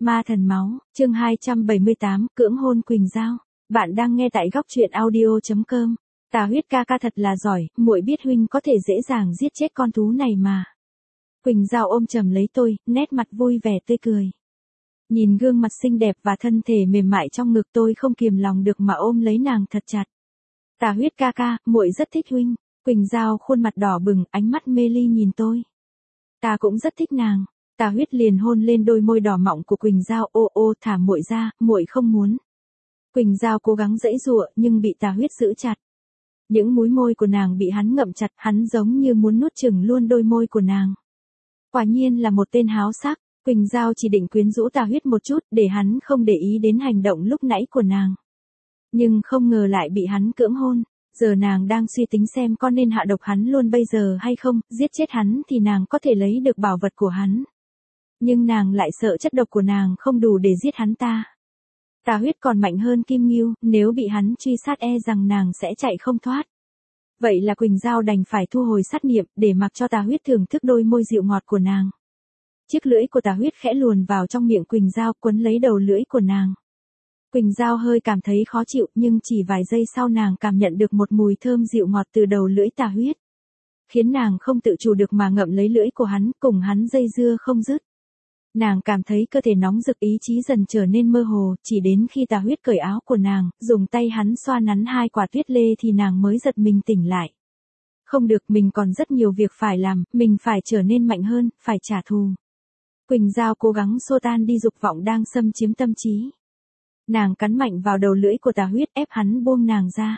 Ma thần máu, chương 278, cưỡng hôn Quỳnh Giao. Bạn đang nghe tại góc truyện audio.com. Tà Huyết ca ca thật là giỏi, muội biết huynh có thể dễ dàng giết chết con thú này mà. Quỳnh Giao ôm chầm lấy tôi, nét mặt vui vẻ tươi cười. Nhìn gương mặt xinh đẹp và thân thể mềm mại trong ngực tôi không kiềm lòng được mà ôm lấy nàng thật chặt. Tà Huyết ca ca, muội rất thích huynh. Quỳnh Giao khuôn mặt đỏ bừng, ánh mắt mê ly nhìn tôi. Ta cũng rất thích nàng. Tà Huyết liền hôn lên đôi môi đỏ mọng của Quỳnh Giao, ô thả muội ra, muội không muốn. Quỳnh Giao cố gắng giãy giụa nhưng bị Tà Huyết giữ chặt. Những múi môi của nàng bị hắn ngậm chặt, hắn giống như muốn nuốt chửng luôn đôi môi của nàng. Quả nhiên là một tên háo sắc. Quỳnh Giao chỉ định quyến rũ Tà Huyết một chút để hắn không để ý đến hành động lúc nãy của nàng. Nhưng không ngờ lại bị hắn cưỡng hôn. Giờ nàng đang suy tính xem có nên hạ độc hắn luôn bây giờ hay không, giết chết hắn thì nàng có thể lấy được bảo vật của hắn. Nhưng nàng lại sợ chất độc của nàng không đủ để giết hắn ta. Tà Huyết còn mạnh hơn Kim Ngưu, nếu bị hắn truy sát e rằng nàng sẽ chạy không thoát. Vậy là Quỳnh Giao đành phải thu hồi sát niệm để mặc cho Tà Huyết thưởng thức đôi môi dịu ngọt của nàng. Chiếc lưỡi của Tà Huyết khẽ luồn vào trong miệng Quỳnh Giao quấn lấy đầu lưỡi của nàng. Quỳnh Giao hơi cảm thấy khó chịu nhưng chỉ vài giây sau nàng cảm nhận được một mùi thơm dịu ngọt từ đầu lưỡi Tà Huyết. Khiến nàng không tự chủ được mà ngậm lấy lưỡi của hắn, cùng hắn dây dưa không dứt. Nàng cảm thấy cơ thể nóng rực, ý chí dần trở nên mơ hồ, chỉ đến khi Tà Huyết cởi áo của nàng, dùng tay hắn xoa nắn hai quả tuyết lê thì nàng mới giật mình tỉnh lại. Không được, mình còn rất nhiều việc phải làm, mình phải trở nên mạnh hơn, phải trả thù. Quỳnh Giao cố gắng xua tan đi dục vọng đang xâm chiếm tâm trí. Nàng cắn mạnh vào đầu lưỡi của Tà Huyết ép hắn buông nàng ra.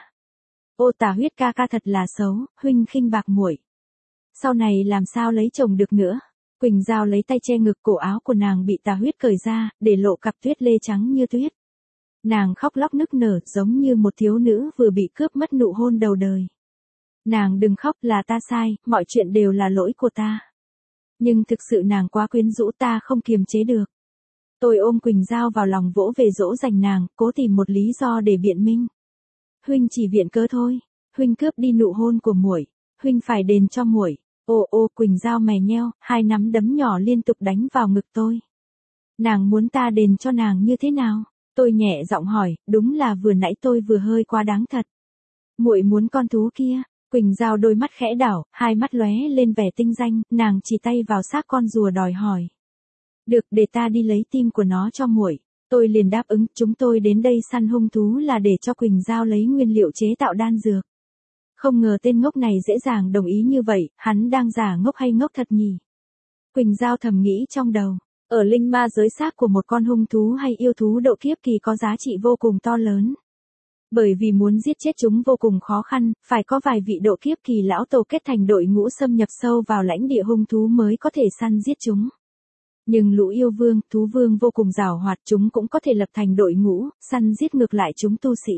Ô Tà Huyết ca ca thật là xấu, huynh khinh bạc muội. Sau này làm sao lấy chồng được nữa. Quỳnh Giao lấy tay che ngực, cổ áo của nàng bị Tà Huyết cởi ra, để lộ cặp tuyết lê trắng như tuyết. Nàng khóc lóc nức nở giống như một thiếu nữ vừa bị cướp mất nụ hôn đầu đời. Nàng đừng khóc, là ta sai, mọi chuyện đều là lỗi của ta. Nhưng thực sự nàng quá quyến rũ, ta không kiềm chế được. Tôi ôm Quỳnh Giao vào lòng vỗ về dỗ dành nàng, cố tìm một lý do để biện minh. Huynh chỉ viện cớ thôi, huynh cướp đi nụ hôn của muội, huynh phải đền cho muội. Ô Quỳnh Giao mè nheo, hai nắm đấm nhỏ liên tục đánh vào ngực tôi. Nàng muốn ta đền cho nàng như thế nào? Tôi nhẹ giọng hỏi, đúng là vừa nãy tôi vừa hơi quá đáng thật. Muội muốn con thú kia. Quỳnh Giao đôi mắt khẽ đảo, hai mắt lóe lên vẻ tinh danh, nàng chỉ tay vào xác con rùa đòi hỏi. Được, để ta đi lấy tim của nó cho muội. Tôi liền đáp ứng, chúng tôi đến đây săn hung thú là để cho Quỳnh Giao lấy nguyên liệu chế tạo đan dược. Không ngờ tên ngốc này dễ dàng đồng ý như vậy, hắn đang giả ngốc hay ngốc thật nhỉ? Quỳnh Giao thầm nghĩ trong đầu, ở linh ma giới xác của một con hung thú hay yêu thú độ kiếp kỳ có giá trị vô cùng to lớn. Bởi vì muốn giết chết chúng vô cùng khó khăn, phải có vài vị độ kiếp kỳ lão tổ kết thành đội ngũ xâm nhập sâu vào lãnh địa hung thú mới có thể săn giết chúng. Nhưng lũ yêu vương, thú vương vô cùng giàu hoạt, chúng cũng có thể lập thành đội ngũ, săn giết ngược lại chúng tu sĩ.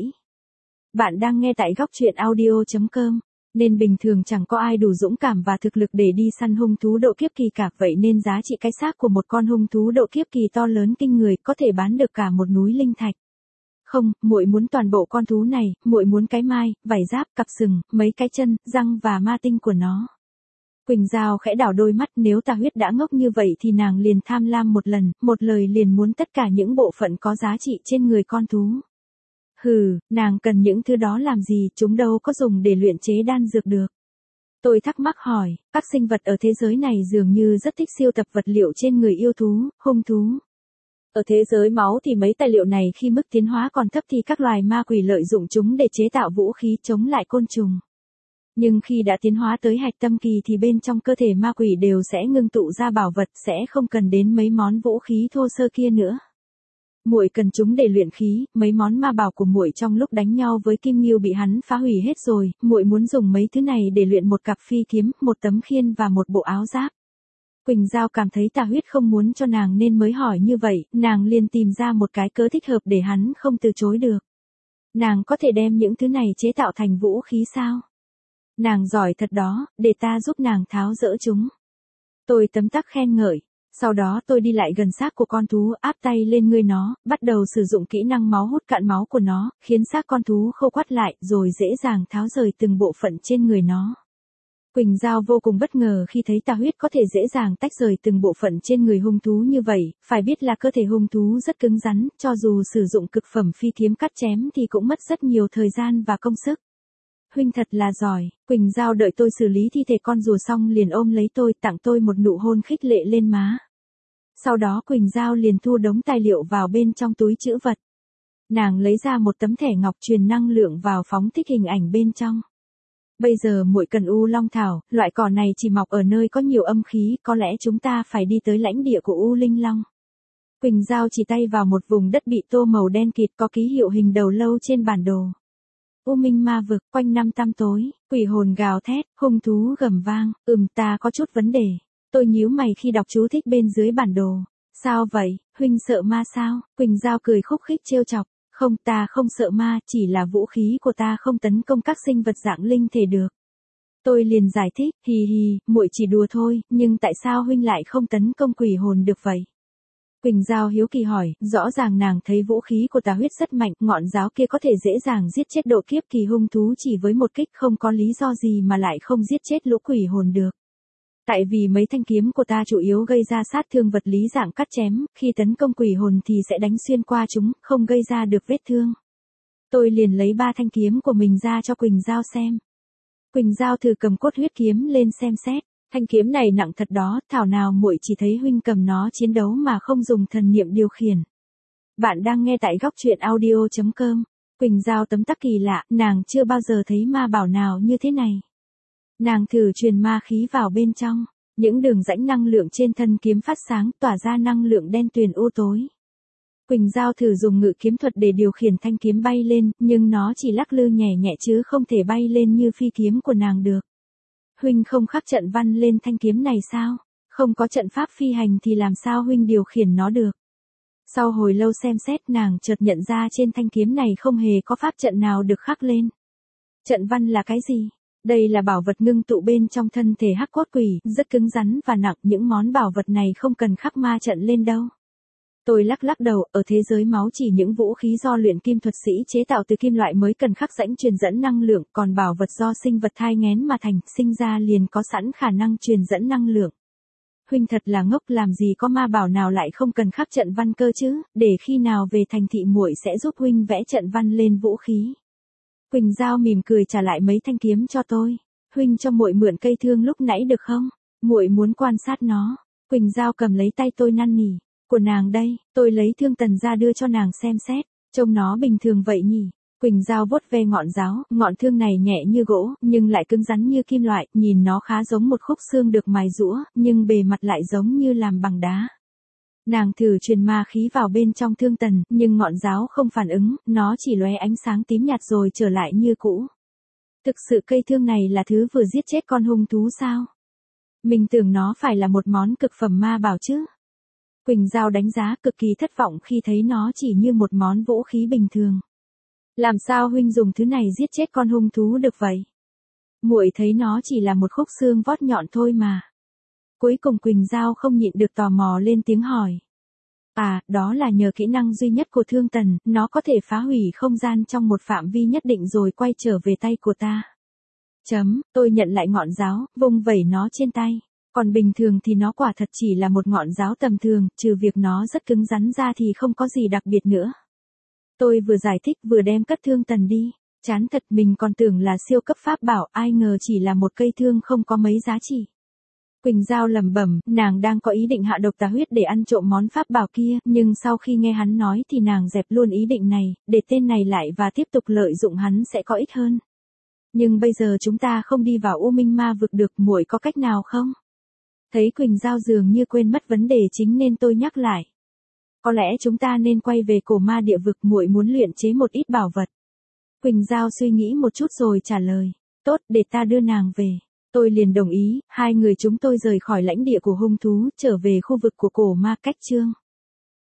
Bạn đang nghe tại góc truyện audio.com, nên bình thường chẳng có ai đủ dũng cảm và thực lực để đi săn hung thú độ kiếp kỳ cả, vậy nên giá trị cái xác của một con hung thú độ kiếp kỳ to lớn kinh người, có thể bán được cả một núi linh thạch. Không, muội muốn toàn bộ con thú này, muội muốn cái mai, vảy giáp, cặp sừng, mấy cái chân, răng và ma tinh của nó. Quỳnh Giao khẽ đảo đôi mắt, nếu Tà Huyết đã ngốc như vậy thì nàng liền tham lam một lần, một lời liền muốn tất cả những bộ phận có giá trị trên người con thú. Hừ, nàng cần những thứ đó làm gì, chúng đâu có dùng để luyện chế đan dược được. Tôi thắc mắc hỏi, các sinh vật ở thế giới này dường như rất thích siêu tập vật liệu trên người yêu thú, hung thú. Ở thế giới máu thì mấy tài liệu này khi mức tiến hóa còn thấp thì các loài ma quỷ lợi dụng chúng để chế tạo vũ khí chống lại côn trùng. Nhưng khi đã tiến hóa tới hạch tâm kỳ thì bên trong cơ thể ma quỷ đều sẽ ngưng tụ ra bảo vật, sẽ không cần đến mấy món vũ khí thô sơ kia nữa. Muội cần chúng để luyện khí, mấy món ma bảo của muội trong lúc đánh nhau với Kim Ngưu bị hắn phá hủy hết rồi, muội muốn dùng mấy thứ này để luyện một cặp phi kiếm, một tấm khiên và một bộ áo giáp. Quỳnh Giao cảm thấy Tà Huyết không muốn cho nàng nên mới hỏi như vậy, nàng liền tìm ra một cái cớ thích hợp để hắn không từ chối được. Nàng có thể đem những thứ này chế tạo thành vũ khí sao? Nàng giỏi thật đó, để ta giúp nàng tháo dỡ chúng. Tôi tấm tắc khen ngợi. Sau đó tôi đi lại gần xác của con thú, áp tay lên người nó, bắt đầu sử dụng kỹ năng máu hút cạn máu của nó, khiến xác con thú khô quắt lại, rồi dễ dàng tháo rời từng bộ phận trên người nó. Quỳnh Giao vô cùng bất ngờ khi thấy tà huyết có thể dễ dàng tách rời từng bộ phận trên người hung thú như vậy, phải biết là cơ thể hung thú rất cứng rắn, cho dù sử dụng cực phẩm phi kiếm cắt chém thì cũng mất rất nhiều thời gian và công sức. Huynh thật là giỏi. Quỳnh Giao đợi tôi xử lý thi thể con rùa xong liền ôm lấy tôi, tặng tôi một nụ hôn khích lệ lên má. Sau đó Quỳnh Giao liền thu đống tài liệu vào bên trong túi trữ vật. Nàng lấy ra một tấm thẻ ngọc truyền năng lượng vào phóng thích hình ảnh bên trong. Bây giờ muội cần U Long Thảo, loại cỏ này chỉ mọc ở nơi có nhiều âm khí, có lẽ chúng ta phải đi tới lãnh địa của U Linh Long. Quỳnh Giao chỉ tay vào một vùng đất bị tô màu đen kịt có ký hiệu hình đầu lâu trên bản đồ. U Minh Ma vực, quanh năm tăm tối, quỷ hồn gào thét, hung thú gầm vang, ta có chút vấn đề. Tôi nhíu mày khi đọc chú thích bên dưới bản đồ. Sao vậy, huynh sợ ma sao? Quỳnh Giao cười khúc khích trêu chọc. Không, ta không sợ ma, chỉ là vũ khí của ta không tấn công các sinh vật dạng linh thể được. Tôi liền giải thích, hì hì, muội chỉ đùa thôi, nhưng tại sao huynh lại không tấn công quỷ hồn được vậy? Quỳnh Giao hiếu kỳ hỏi, rõ ràng nàng thấy vũ khí của tà huyết rất mạnh, ngọn giáo kia có thể dễ dàng giết chết độ kiếp kỳ hung thú chỉ với một kích, không có lý do gì mà lại không giết chết lũ quỷ hồn được. Tại vì mấy thanh kiếm của ta chủ yếu gây ra sát thương vật lý dạng cắt chém, khi tấn công quỷ hồn thì sẽ đánh xuyên qua chúng, không gây ra được vết thương. Tôi liền lấy 3 thanh kiếm của mình ra cho Quỳnh Giao xem. Quỳnh Giao thử cầm cốt huyết kiếm lên xem xét. Thanh kiếm này nặng thật đó, thảo nào muội chỉ thấy huynh cầm nó chiến đấu mà không dùng thần niệm điều khiển. Bạn đang nghe tại góc truyện audio.com. Quỳnh Giao tấm tắc kỳ lạ, nàng chưa bao giờ thấy ma bảo nào như thế này. Nàng thử truyền ma khí vào bên trong, những đường rãnh năng lượng trên thân kiếm phát sáng, tỏa ra năng lượng đen tuyền u tối. Quỳnh Giao thử dùng ngự kiếm thuật để điều khiển thanh kiếm bay lên, nhưng nó chỉ lắc lư nhẹ nhẹ chứ không thể bay lên như phi kiếm của nàng được. Huynh không khắc trận văn lên thanh kiếm này sao? Không có trận pháp phi hành thì làm sao huynh điều khiển nó được? Sau hồi lâu xem xét nàng chợt nhận ra trên thanh kiếm này không hề có pháp trận nào được khắc lên. Trận văn là cái gì? Đây là bảo vật ngưng tụ bên trong thân thể hắc cốt quỷ, rất cứng rắn và nặng, những món bảo vật này không cần khắc ma trận lên đâu. Tôi lắc đầu, ở thế giới máu chỉ những vũ khí do luyện kim thuật sĩ chế tạo từ kim loại mới cần khắc rãnh truyền dẫn năng lượng, còn bảo vật do sinh vật thai nghén mà thành, sinh ra liền có sẵn khả năng truyền dẫn năng lượng. Huynh thật là ngốc, làm gì có ma bảo nào lại không cần khắc trận văn cơ chứ, để khi nào về thành thị muội sẽ giúp huynh vẽ trận văn lên vũ khí. Quỳnh Giao mỉm cười trả lại mấy thanh kiếm cho tôi. Huynh cho muội mượn cây thương lúc nãy được không? Muội muốn quan sát nó. Quỳnh Giao cầm lấy tay tôi năn nỉ. Của nàng đây, tôi lấy thương tần ra đưa cho nàng xem xét. Trông nó bình thường vậy nhỉ? Quỳnh Giao vuốt ve ngọn giáo, ngọn thương này nhẹ như gỗ, nhưng lại cứng rắn như kim loại, nhìn nó khá giống một khúc xương được mài giũa, nhưng bề mặt lại giống như làm bằng đá. Nàng thử truyền ma khí vào bên trong thương tần, nhưng ngọn giáo không phản ứng, nó chỉ lóe ánh sáng tím nhạt rồi trở lại như cũ. Thực sự cây thương này là thứ vừa giết chết con hung thú sao? Mình tưởng nó phải là một món cực phẩm ma bảo chứ. Quỳnh Giao đánh giá cực kỳ thất vọng khi thấy nó chỉ như một món vũ khí bình thường. Làm sao huynh dùng thứ này giết chết con hung thú được vậy? Muội thấy nó chỉ là một khúc xương vót nhọn thôi mà. Cuối cùng Quỳnh Giao không nhịn được tò mò lên tiếng hỏi. À, đó là nhờ kỹ năng duy nhất của thương tần, nó có thể phá hủy không gian trong một phạm vi nhất định rồi quay trở về tay của ta. Tôi nhận lại ngọn giáo, vung vẩy nó trên tay. Còn bình thường thì nó quả thật chỉ là một ngọn giáo tầm thường, trừ việc nó rất cứng rắn ra thì không có gì đặc biệt nữa. Tôi vừa giải thích vừa đem cất thương tần đi. Chán thật, mình còn tưởng là siêu cấp pháp bảo, ai ngờ chỉ là một cây thương không có mấy giá trị. Quỳnh Giao lẩm bẩm, nàng đang có ý định hạ độc tà huyết để ăn trộm món pháp bảo kia, nhưng sau khi nghe hắn nói thì nàng dẹp luôn ý định này, để tên này lại và tiếp tục lợi dụng hắn sẽ có ích hơn. Nhưng bây giờ chúng ta không đi vào U Minh Ma vực được, muội có cách nào không? Thấy Quỳnh Giao dường như quên mất vấn đề chính nên tôi nhắc lại. Có lẽ chúng ta nên quay về cổ ma địa vực, muội muốn luyện chế một ít bảo vật. Quỳnh Giao suy nghĩ một chút rồi trả lời, tốt, để ta đưa nàng về. Tôi liền đồng ý, hai người chúng tôi rời khỏi lãnh địa của hung thú, trở về khu vực của cổ ma Cách Chương.